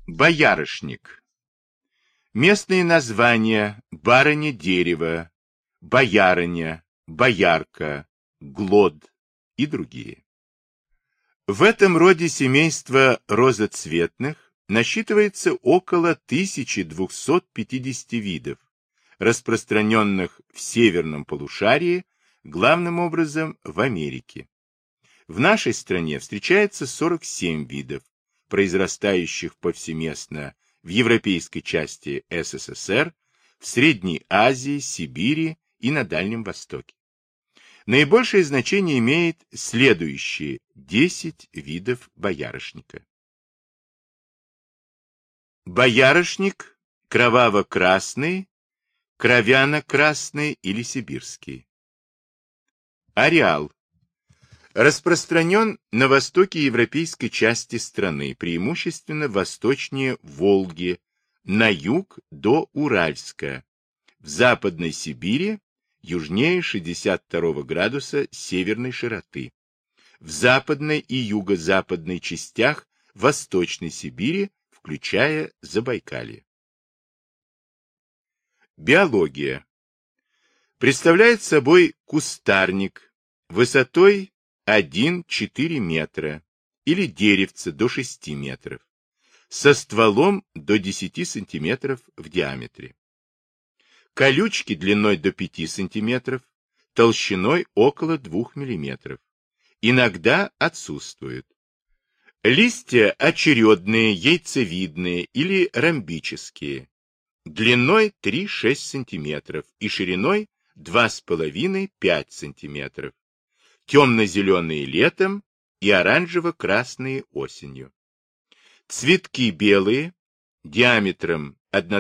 Боярышник. Местные названия: барыня дерева, боярыня, боярка, глод и другие. В этом роде семейства розоцветных насчитывается около 1250 видов, распространенных в северном полушарии, главным образом в Америке. В нашей стране встречается 47 видов, произрастающих повсеместно в европейской части СССР, в Средней Азии, Сибири и на Дальнем Востоке. Наибольшее значение имеет следующие 10 видов боярышника. Боярышник кроваво-красный, кровяно-красный или сибирский. Ареал. Распространен на востоке европейской части страны, преимущественно восточнее Волги, на юг до Уральска, в Западной Сибири, южнее 62 градуса северной широты, в западной и юго-западной частях Восточной Сибири, включая Забайкалье. Биология. Представляет собой кустарник высотой 1-4 метра или деревце до 6 метров, со стволом до 10 сантиметров в диаметре. Колючки длиной до 5 сантиметров, толщиной около 2 миллиметров. Иногда отсутствуют. Листья очередные, яйцевидные или ромбические, длиной 3-6 сантиметров и шириной 2,5-5 сантиметров. Темно-зеленые летом и оранжево-красные осенью. Цветки белые, диаметром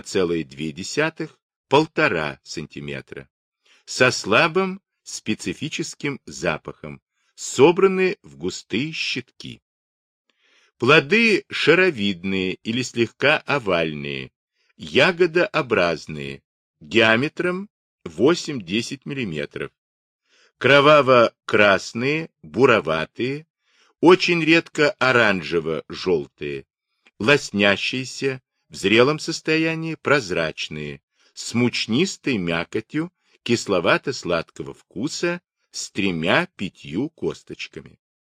1,2–1,5 сантиметра, со слабым специфическим запахом, собраны в густые щитки. Плоды шаровидные или слегка овальные, ягодообразные, диаметром 8–10 мм. Кроваво-красные, буроватые, очень редко оранжево-желтые, лоснящиеся, в зрелом состоянии прозрачные, с мучнистой мякотью, кисловато-сладкого вкуса, с 3–5 косточками.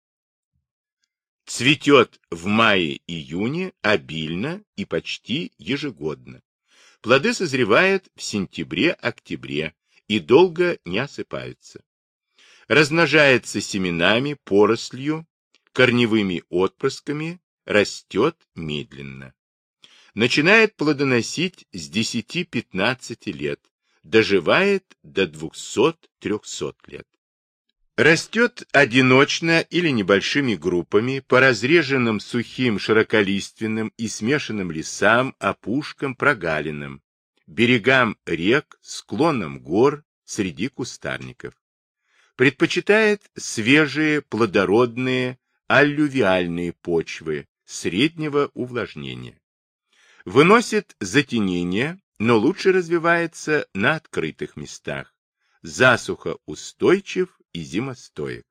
Цветет в мае-июне обильно и почти ежегодно. Плоды созревают в сентябре-октябре и долго не осыпаются. Размножается семенами, порослью, корневыми отпрысками, растет медленно. Начинает плодоносить с 10–15 лет, доживает до 200–300 лет. Растет одиночно или небольшими группами по разреженным сухим широколиственным и смешанным лесам, опушкам, прогалинам, берегам рек, склонам гор, среди кустарников. Предпочитает свежие, плодородные, аллювиальные почвы среднего увлажнения. Выносит затенение, но лучше развивается на открытых местах. Засухоустойчив и зимостоек.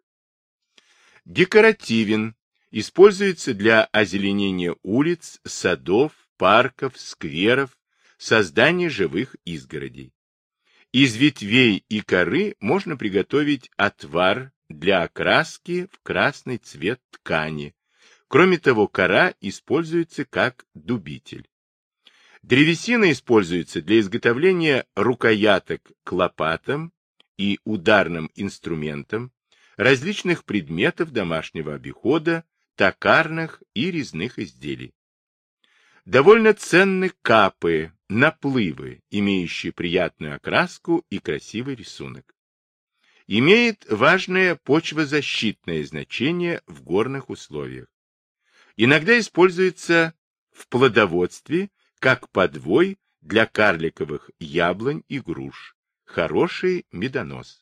Декоративен, используется для озеленения улиц, садов, парков, скверов, создания живых изгородей. Из ветвей и коры можно приготовить отвар для окраски в красный цвет ткани. Кроме того, кора используется как дубитель. Древесина используется для изготовления рукояток к лопатам и ударным инструментам, различных предметов домашнего обихода, токарных и резных изделий. Довольно ценны капы, наплывы, имеющие приятную окраску и красивый рисунок. Имеет важное почвозащитное значение в горных условиях. Иногда используется в плодоводстве как подвой для карликовых яблонь и груш. Хороший медонос.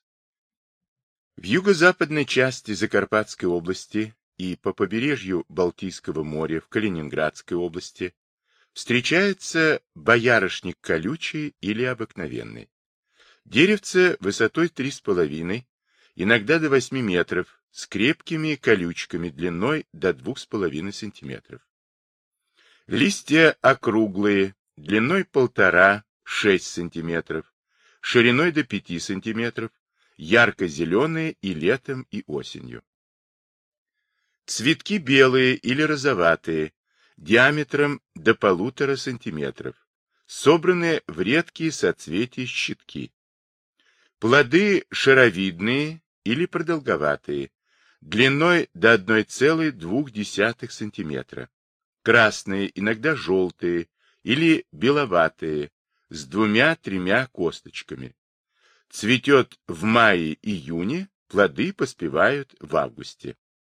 В юго-западной части Закарпатской области и по побережью Балтийского моря в Калининградской области встречается боярышник колючий или обыкновенный. Деревце высотой 3,5, иногда до 8 метров, с крепкими колючками длиной до 2,5 см. Листья округлые, длиной 1,5–6 см, шириной до 5 см, ярко-зеленые и летом, и осенью. Цветки белые или розоватые, диаметром до 1,5 см, собранные в редкие соцветия щитки. Плоды шаровидные или продолговатые, длиной до 1,2 см, красные, иногда желтые или беловатые, с 2–3 косточками. Цветет в мае-июне, плоды поспевают в августе.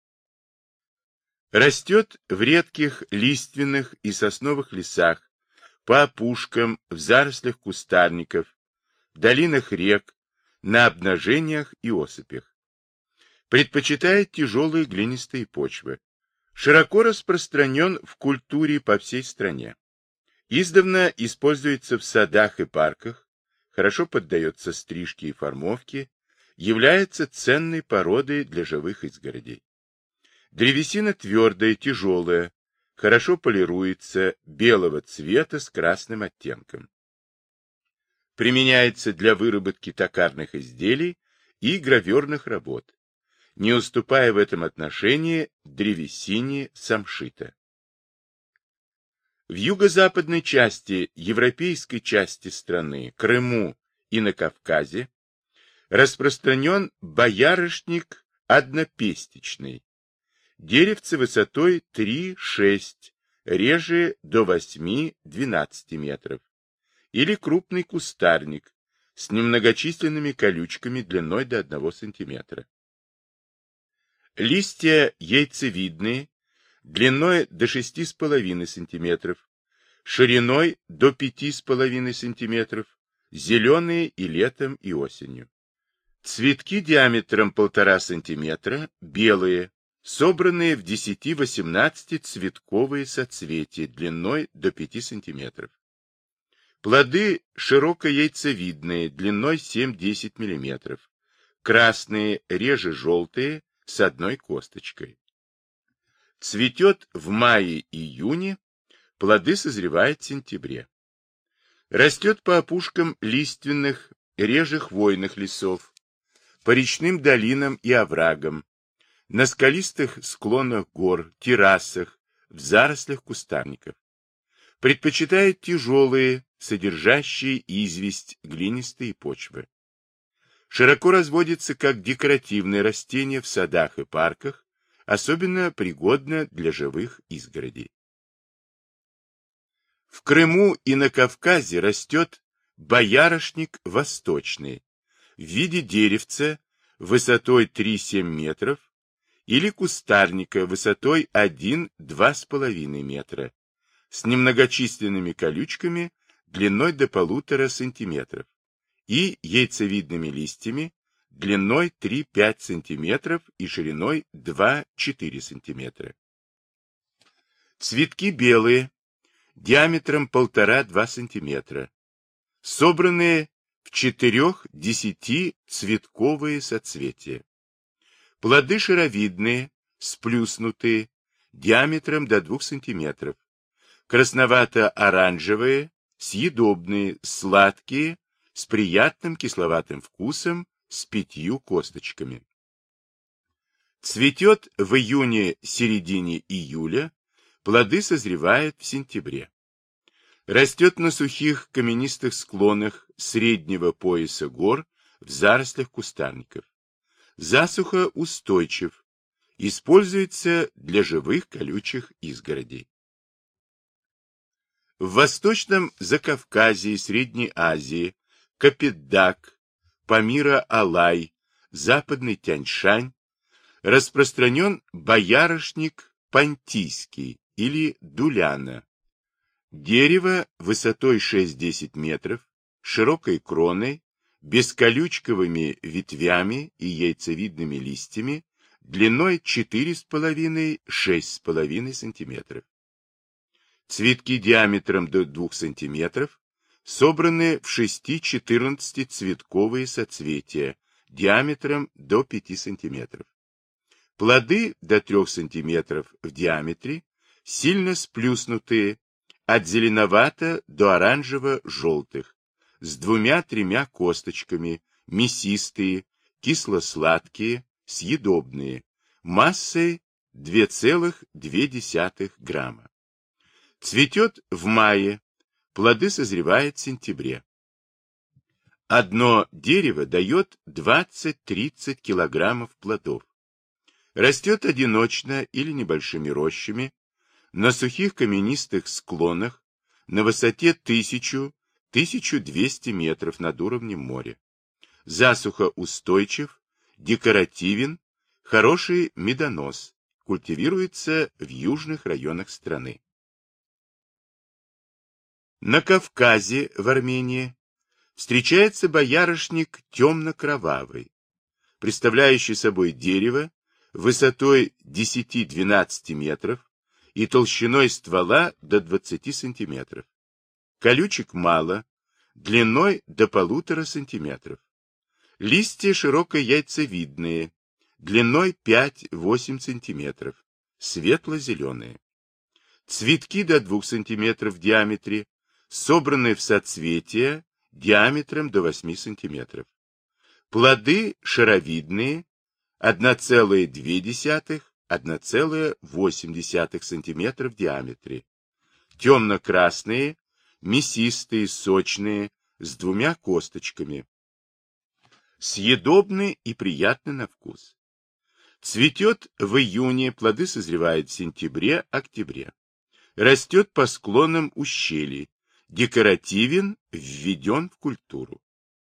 Растет в редких лиственных и сосновых лесах, по опушкам, в зарослях кустарников, в долинах рек, на обнажениях и осыпях. Предпочитает тяжелые глинистые почвы. Широко распространен в культуре по всей стране. Издавна используется в садах и парках, хорошо поддается стрижке и формовке, является ценной породой для живых изгородей. Древесина твердая, тяжелая, хорошо полируется, белого цвета с красным оттенком. Применяется для выработки токарных изделий и гравюрных работ, не уступая в этом отношении древесине самшита. В юго-западной части европейской части страны, Крыму и на Кавказе, распространен боярышник однопестичный. Деревце высотой 3–6, реже до 8–12 метров. Или крупный кустарник с немногочисленными колючками длиной до 1 см. Листья яйцевидные, длиной до 6,5 см, шириной до 5,5 см, зеленые и летом, и осенью. Цветки диаметром 1,5 см, белые, собранные в 10–18 цветковые соцветия длиной до 5 см. Плоды широкояйцевидные, длиной 7–10 мм, красные, реже желтые, с одной косточкой. Цветет в мае-июне, плоды созревают в сентябре. Растет по опушкам лиственных, реже хвойных лесов, по речным долинам и оврагам, на скалистых склонах гор, террасах, в зарослях кустарников. Предпочитает тяжелые, содержащие известь, глинистые почвы. Широко разводится как декоративное растение в садах и парках, особенно пригодно для живых изгородей. В Крыму и на Кавказе растет боярышник восточный в виде деревца высотой 3–7 метров или кустарника высотой 1–2,5 метра с немногочисленными колючками длиной до 1,5 см и яйцевидными листьями длиной 3–5 см и шириной 2–4 см. Цветки белые, диаметром 1,5–2 см, собранные в 4–10 цветковые соцветия. Плоды шаровидные, сплюснутые, диаметром до 2 см, красновато-оранжевые, съедобные, сладкие, с приятным кисловатым вкусом, с 5 косточками. Цветет в июне-середине июля, плоды созревают в сентябре. Растет на сухих каменистых склонах среднего пояса гор в зарослях кустарников. Засуха устойчив, используется для живых колючих изгородей. В Восточном Закавказье и Средней Азии Капетдаг, Памира-Алай, Западный Тянь-Шань распространен боярышник понтийский или дуляна. Дерево высотой 6–10 метров, широкой кроной, бесколючковыми ветвями и яйцевидными листьями, длиной 4,5–6,5 см. Цветки диаметром до 2 см, собраны в 6–14 цветковые соцветия, диаметром до 5 см. Плоды до 3 см в диаметре, сильно сплюснутые, от зеленовато до оранжево-желтых, с 2-3 косточками, мясистые, кисло-сладкие, съедобные, массой 2,2 грамма. Цветет в мае, плоды созревают в сентябре. Одно дерево дает 20-30 килограммов плодов. Растет одиночно или небольшими рощами, на сухих каменистых склонах, на высоте 1000-1200 метров над уровнем моря. Засухоустойчив, декоративен, хороший медонос, культивируется в южных районах страны. На Кавказе, в Армении, встречается боярышник темно-кровавый, представляющий собой дерево высотой 10-12 метров и толщиной ствола до 20 сантиметров. Колючек мало, длиной до 1,5 сантиметров. Листья широко яйцевидные, длиной 5-8 сантиметров, светло-зеленые. Цветки до 2 сантиметров в диаметре, собранные в соцветия диаметром до 8 сантиметров. Плоды шаровидные, 1,2-1,8 сантиметра в диаметре. Темно-красные, мясистые, сочные, с 2 косточками. Съедобны и приятны на вкус. Цветет в июне, плоды созревают в сентябре-октябре. Растет по склонам ущелий, декоративен, введен в культуру.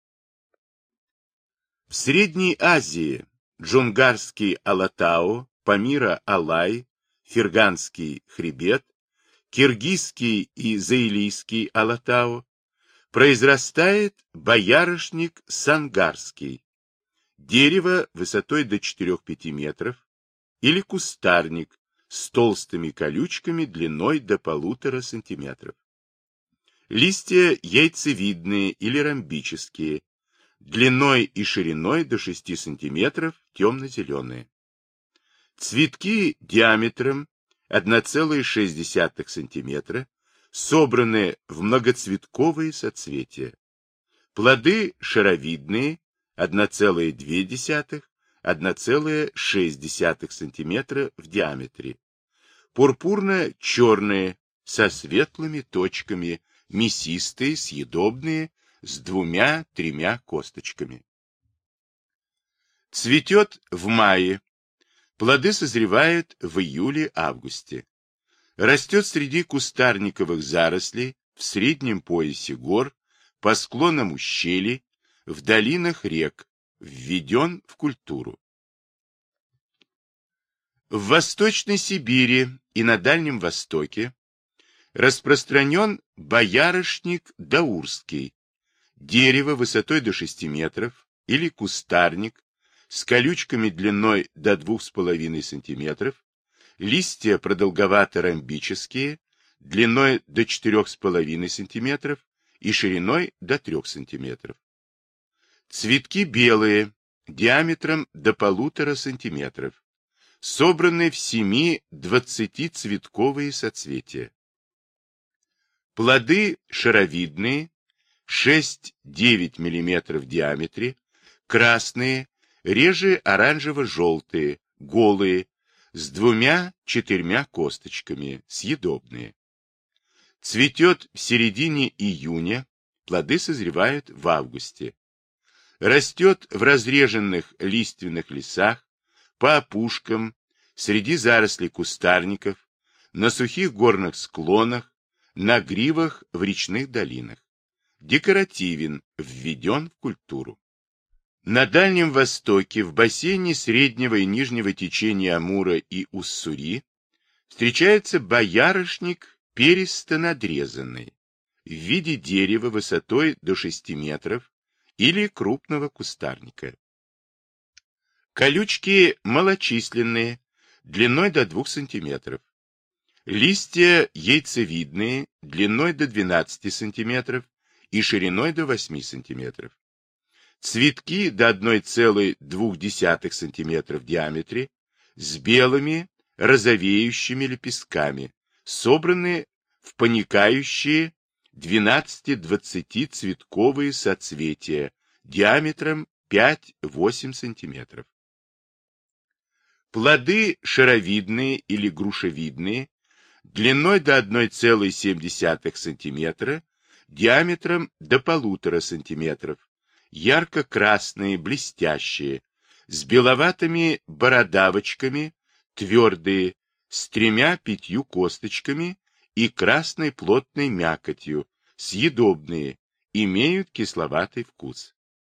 В Средней Азии джунгарский алатау, памира-алай, ферганский хребет, киргизский и заилийский алатау, произрастает боярышник сангарский, дерево высотой до 4-5 метров, или кустарник с толстыми колючками длиной до 1,5 сантиметров. Листья яйцевидные или ромбические, длиной и шириной до 6 сантиметров, темно-зеленые. Цветки диаметром 1,6 сантиметра, собраны в многоцветковые соцветия. Плоды шаровидные, 1,2-1,6 сантиметра в диаметре. Пурпурно-черные, со светлыми точками, мясистые, съедобные, с 2-3 косточками. Цветет в мае. Плоды созревают в июле-августе. Растет среди кустарниковых зарослей, в среднем поясе гор, по склонам ущелий, в долинах рек, введен в культуру. В Восточной Сибири и на Дальнем Востоке распространен боярышник даурский, дерево высотой до 6 метров или кустарник с колючками длиной до 2,5 сантиметров, листья продолговато-ромбические, длиной до 4,5 сантиметров и шириной до 3 сантиметров. Цветки белые, диаметром до 1,5 сантиметров, собраны в 7-20 соцветия. Плоды шаровидные, 6-9 мм в диаметре, красные, реже оранжево-желтые, голые, с 2-4 косточками, съедобные. Цветет в середине июня, плоды созревают в августе. Растет в разреженных лиственных лесах, по опушкам, среди зарослей кустарников, на сухих горных склонах, на гривах в речных долинах. Декоративен, введен в культуру. На Дальнем Востоке, в бассейне среднего и нижнего течения Амура и Уссури, встречается боярышник перисто-надрезанный, в виде дерева высотой до 6 метров или крупного кустарника. Колючки малочисленные, длиной до 2 сантиметров. Листья яйцевидные, длиной до 12 сантиметров и шириной до 8 сантиметров. Цветки до 1,2 сантиметра в диаметре, с белыми розовеющими лепестками, собраны в паникающие 12-20 цветковые соцветия диаметром 5-8 см. Плоды шаровидные или грушевидные, длиной до 1,7 см, диаметром до 1,5 см, ярко-красные, блестящие, с беловатыми бородавочками, твердые, с 3-5 косточками и красной плотной мякотью, съедобные, имеют кисловатый вкус.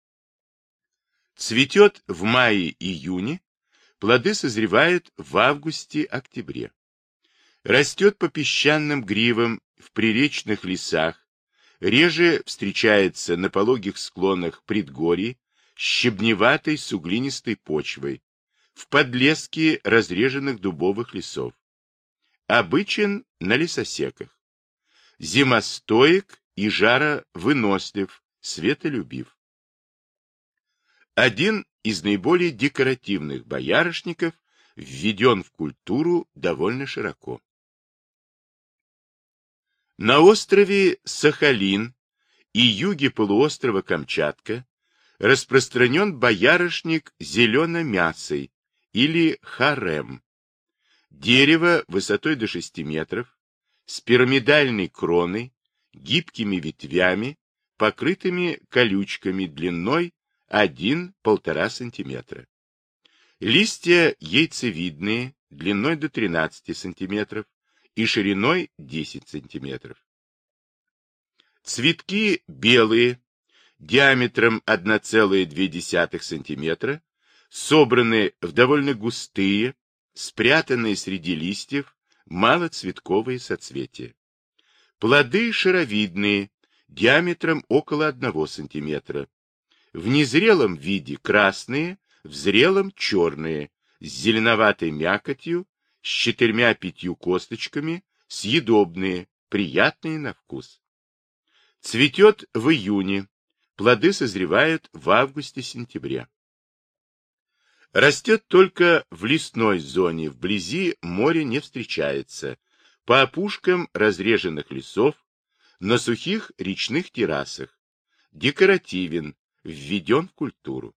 Цветет в мае-июне, плоды созревают в августе-октябре. Растет по песчаным гривам в приречных лесах, реже встречается на пологих склонах предгорий, щебневатой суглинистой почвой, в подлеске разреженных дубовых лесов. Обычен на лесосеках. Зимостоек и жаровынослив, светолюбив. Один из наиболее декоративных боярышников введен в культуру довольно широко. На острове Сахалин и юге полуострова Камчатка распространен боярышник зелено-мясый или харем. Дерево высотой до 6 метров, с пирамидальной кроной, гибкими ветвями, покрытыми колючками длиной 1-1,5 см. Листья яйцевидные, длиной до 13 см и шириной 10 см. Цветки белые, диаметром 1,2 см, собраны в довольно густые, спрятанные среди листьев, малоцветковые соцветия. Плоды шаровидные, диаметром около 1 см. В незрелом виде красные, в зрелом черные, с зеленоватой мякотью, с 4-5 косточками, съедобные, приятные на вкус. Цветет в июне, плоды созревают в августе-сентябре. Растет только в лесной зоне, вблизи моря не встречается, по опушкам разреженных лесов, на сухих речных террасах. Декоративен, введен в культуру.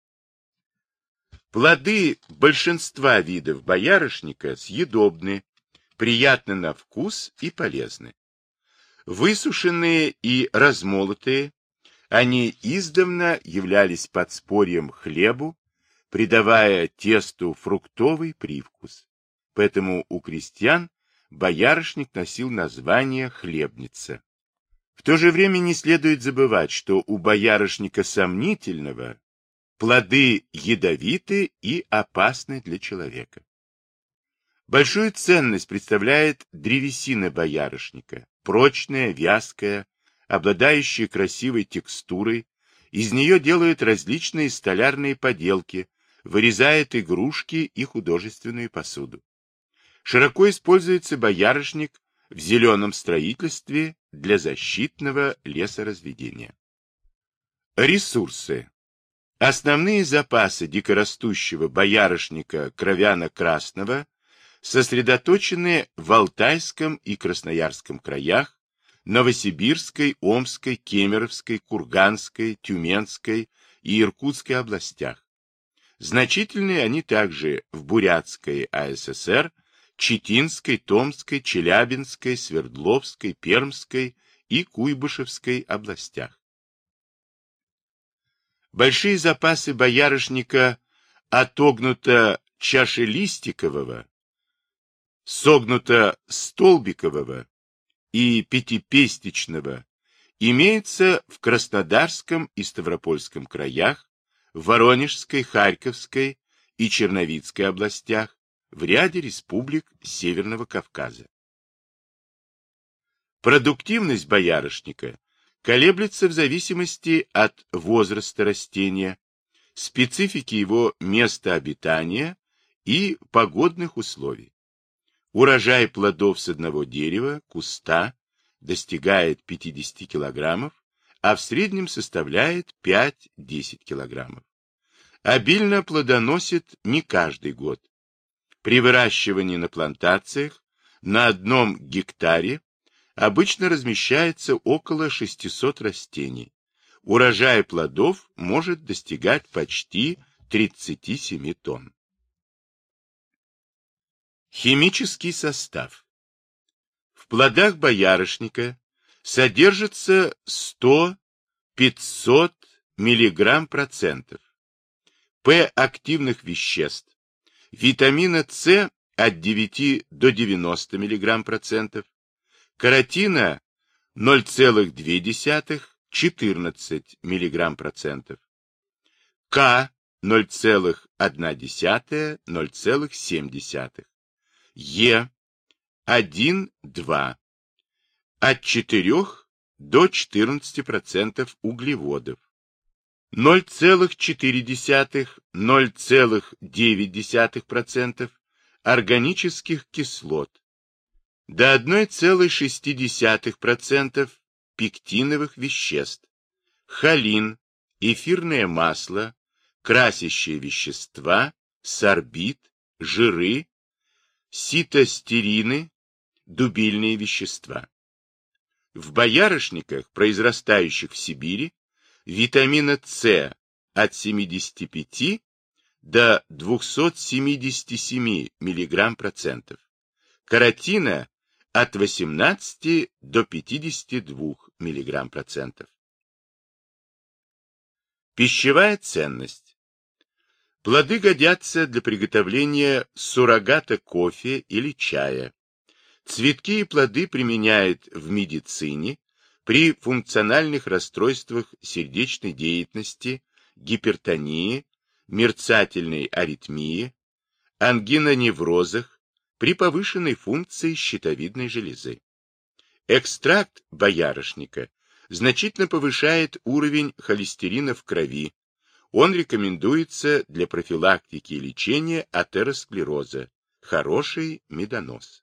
Плоды большинства видов боярышника съедобны, приятны на вкус и полезны. Высушенные и размолотые, они издавна являлись подспорьем хлебу, придавая тесту фруктовый привкус. Поэтому у крестьян боярышник носил название хлебница. В то же время не следует забывать, что у боярышника сомнительного плоды ядовиты и опасны для человека. Большую ценность представляет древесина боярышника, прочная, вязкая, обладающая красивой текстурой. Из нее делают различные столярные поделки, вырезают игрушки и художественную посуду. Широко используется боярышник в зеленом строительстве для защитного лесоразведения. Ресурсы. Основные запасы дикорастущего боярышника кровяно-красного сосредоточены в Алтайском и Красноярском краях, Новосибирской, Омской, Кемеровской, Курганской, Тюменской и Иркутской областях. Значительны они также в Бурятской АССР, Читинской, Томской, Челябинской, Свердловской, Пермской и Куйбышевской областях. Большие запасы боярышника отогнуто-чашелистикового, согнуто-столбикового и пятипестичного имеются в Краснодарском и Ставропольском краях, в Воронежской, Харьковской и Черновицкой областях, в ряде республик Северного Кавказа. Продуктивность боярышника колеблется в зависимости от возраста растения, специфики его места обитания и погодных условий. Урожай плодов с одного дерева, куста, достигает 50 килограммов, а в среднем составляет 5-10 килограммов. Обильно плодоносит не каждый год. При выращивании на плантациях На 1 гектаре обычно размещается около 600 растений. Урожай плодов может достигать почти 37 тонн. Химический состав. В плодах боярышника содержится 100-500 мг% П-активных веществ, витамина С от 9 до 90 мг%, каротина 0,2-14 мг%, К 0,1-0,7, Е 1-2, от 4 до 14% углеводов, 0,4-0,9% органических кислот, до 1,6% пектиновых веществ, холин, эфирное масло, красящие вещества, сорбит, жиры, ситостерины, дубильные вещества. В боярышниках, произрастающих в Сибири, витамина С от 75 до 277 мг%, каротина от 18 до 52 мг%. Пищевая ценность. Плоды годятся для приготовления суррогата кофе или чая. Цветки и плоды применяют в медицине при функциональных расстройствах сердечной деятельности, гипертонии, мерцательной аритмии, ангиноневрозах, при повышенной функции щитовидной железы. Экстракт боярышника значительно повышает уровень холестерина в крови. Он рекомендуется для профилактики и лечения атеросклероза. Хороший медонос.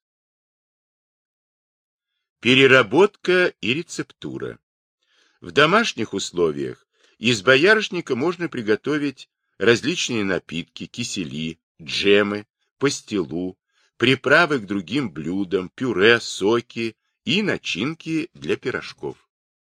Переработка и рецептура. В домашних условиях из боярышника можно приготовить различные напитки, кисели, джемы, пастилу, приправы к другим блюдам, пюре, соки и начинки для пирожков.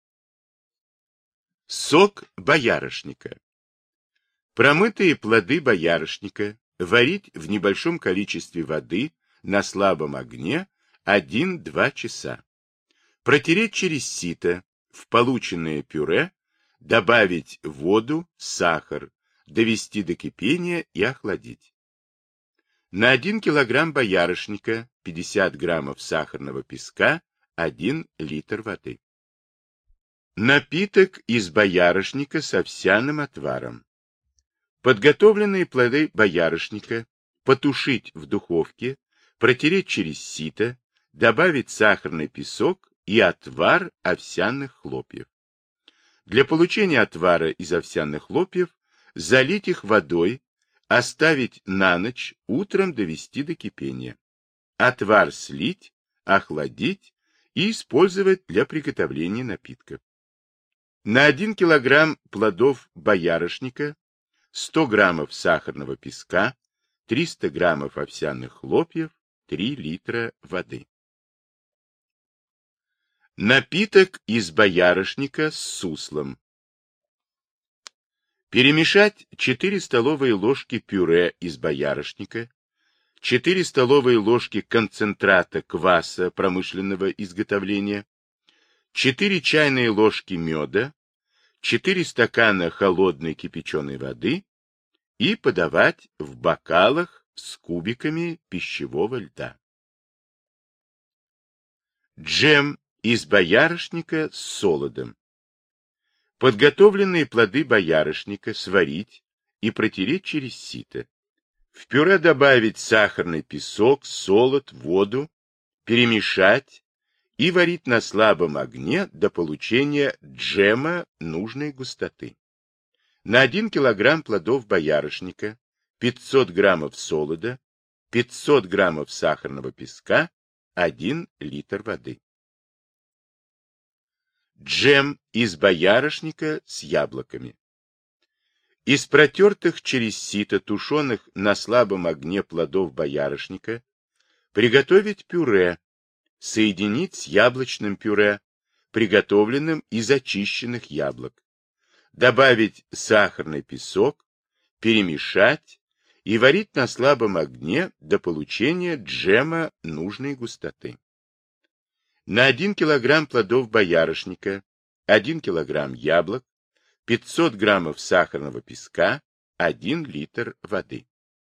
Сок боярышника. Промытые плоды боярышника варить в небольшом количестве воды на слабом огне 1-2 часа. Протереть через сито, в полученное пюре добавить воду, сахар, довести до кипения и охладить. На 1 кг боярышника 50 граммов сахарного песка, 1 литр воды. Напиток из боярышника с овсяным отваром. Подготовленные плоды боярышника потушить в духовке, протереть через сито, добавить сахарный песок и отвар овсяных хлопьев. Для получения отвара из овсяных хлопьев залить их водой, оставить на ночь, утром довести до кипения. Отвар слить, охладить и использовать для приготовления напитков. На 1 кг плодов боярышника 100 граммов сахарного песка, 300 граммов овсяных хлопьев, 3 литра воды. Напиток из боярышника с суслом. Перемешать 4 столовые ложки пюре из боярышника, 4 столовые ложки концентрата кваса промышленного изготовления, 4 чайные ложки меда, 4 стакана холодной кипяченой воды и подавать в бокалах с кубиками пищевого льда. Джем из боярышника с солодом. Подготовленные плоды боярышника сварить и протереть через сито. В пюре добавить сахарный песок, солод, воду, перемешать и варить на слабом огне до получения джема нужной густоты. На 1 кг плодов боярышника 500 граммов солода, 500 граммов сахарного песка, 1 литр воды. Джем из боярышника с яблоками. Из протертых через сито тушеных на слабом огне плодов боярышника Приготовить пюре, соединить с яблочным пюре, приготовленным из очищенных яблок. Добавить сахарный песок, перемешать и варить на слабом огне до получения джема нужной густоты. На 1 кг плодов боярышника, 1 кг яблок, 500 граммов сахарного песка, 1 литр воды.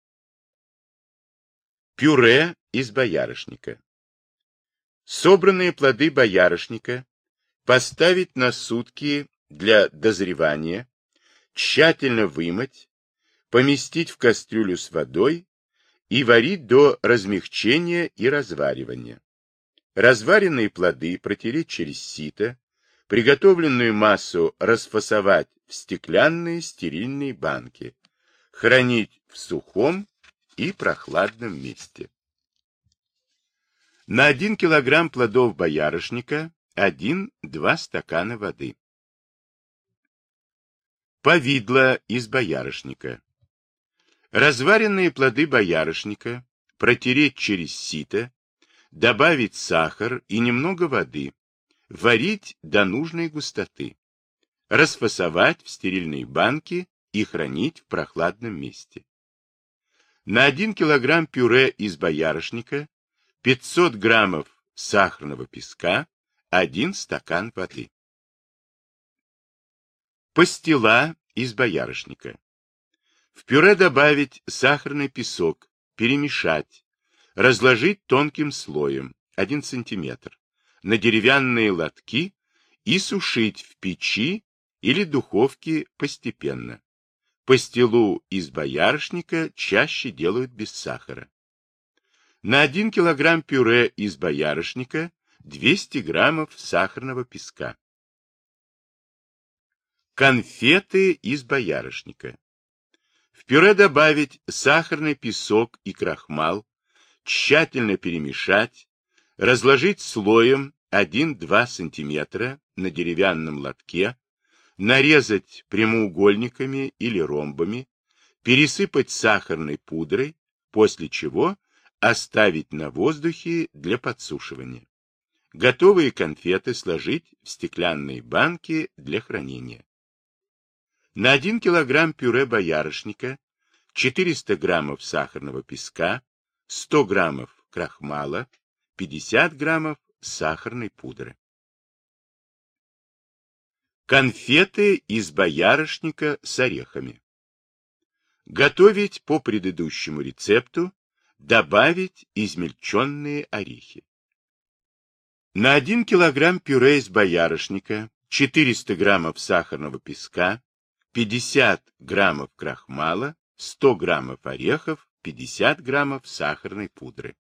Пюре из боярышника. Собранные плоды боярышника поставить на сутки для дозревания, тщательно вымыть, поместить в кастрюлю с водой и варить до размягчения и разваривания. Разваренные плоды протереть через сито, приготовленную массу расфасовать в стеклянные стерильные банки, хранить в сухом и прохладном месте. На 1 кг плодов боярышника 1-2 стакана воды. Повидло из боярышника. Разваренные плоды боярышника протереть через сито, добавить сахар и немного воды, варить до нужной густоты, расфасовать в стерильные банки и хранить в прохладном месте. На 1 кг пюре из боярышника 500 граммов сахарного песка, 1 стакан воды. Пастила из боярышника. В пюре добавить сахарный песок, перемешать, разложить тонким слоем 1 см на деревянные лотки и сушить в печи или духовке постепенно. Пастилу из боярышника чаще делают без сахара. На 1 кг пюре из боярышника 200 граммов сахарного песка. Конфеты из боярышника. В пюре добавить сахарный песок и крахмал, тщательно перемешать, разложить слоем 1-2 см на деревянном лотке, нарезать прямоугольниками или ромбами, пересыпать сахарной пудрой, после чего оставить на воздухе для подсушивания. Готовые конфеты сложить в стеклянные банки для хранения. На 1 кг пюре боярышника 400 граммов сахарного песка, 100 граммов крахмала, 50 граммов сахарной пудры. Конфеты из боярышника с орехами. Готовить по предыдущему рецепту, добавить измельченные орехи. На 1 кг пюре из боярышника 400 граммов сахарного песка, 50 граммов крахмала, 100 граммов орехов, 50 граммов сахарной пудры.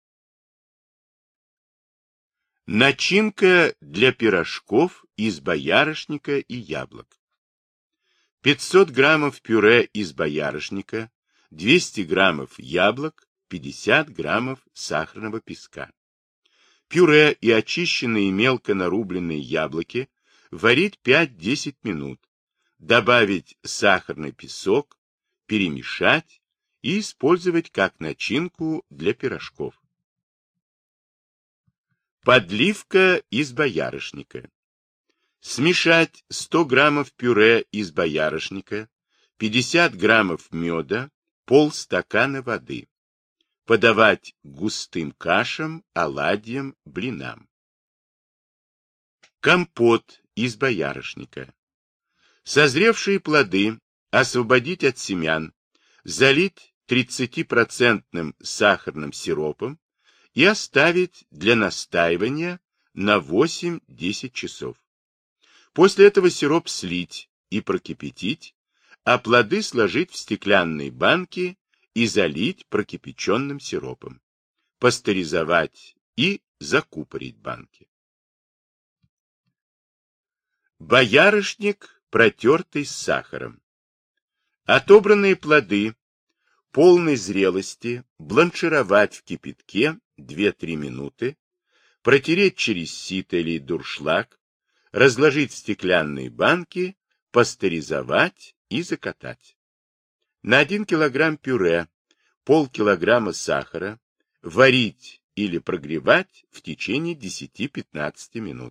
Начинка для пирожков из боярышника и яблок. 500 граммов пюре из боярышника, 200 граммов яблок, 50 граммов сахарного песка. Пюре и очищенные мелко нарубленные яблоки варить 5-10 минут, добавить сахарный песок, перемешать и использовать как начинку для пирожков. Подливка из боярышника. Смешать 100 граммов пюре из боярышника, 50 граммов меда, полстакана воды. Подавать густым кашам, оладьям, блинам. Компот из боярышника. Созревшие плоды освободить от семян, залить 30% сахарным сиропом и оставить для настаивания на 8-10 часов. После этого сироп слить и прокипятить, а плоды сложить в стеклянные банки и залить прокипяченным сиропом, пастеризовать и закупорить банки. Боярышник, протертый с сахаром. Отобранные плоды полной зрелости бланшировать в кипятке 2-3 минуты, протереть через сито или дуршлаг, разложить в стеклянные банки, пастеризовать и закатать. На 1 кг пюре полкилограмма сахара варить или прогревать в течение 10-15 минут.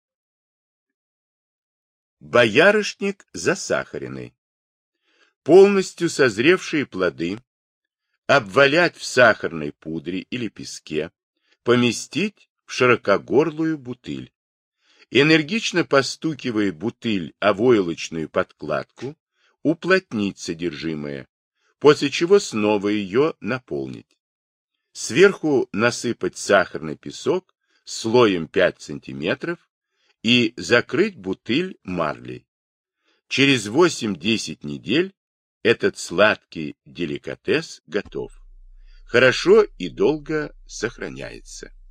Боярышник засахаренный. Полностью созревшие плоды обвалять в сахарной пудре или песке, поместить в широкогорлую бутыль. Энергично постукивая бутыль о войлочную подкладку, уплотнить содержимое, после чего снова ее наполнить. Сверху насыпать сахарный песок слоем 5 см и закрыть бутыль марлей. Через 8-10 недель этот сладкий деликатес готов. Хорошо и долго сохраняется.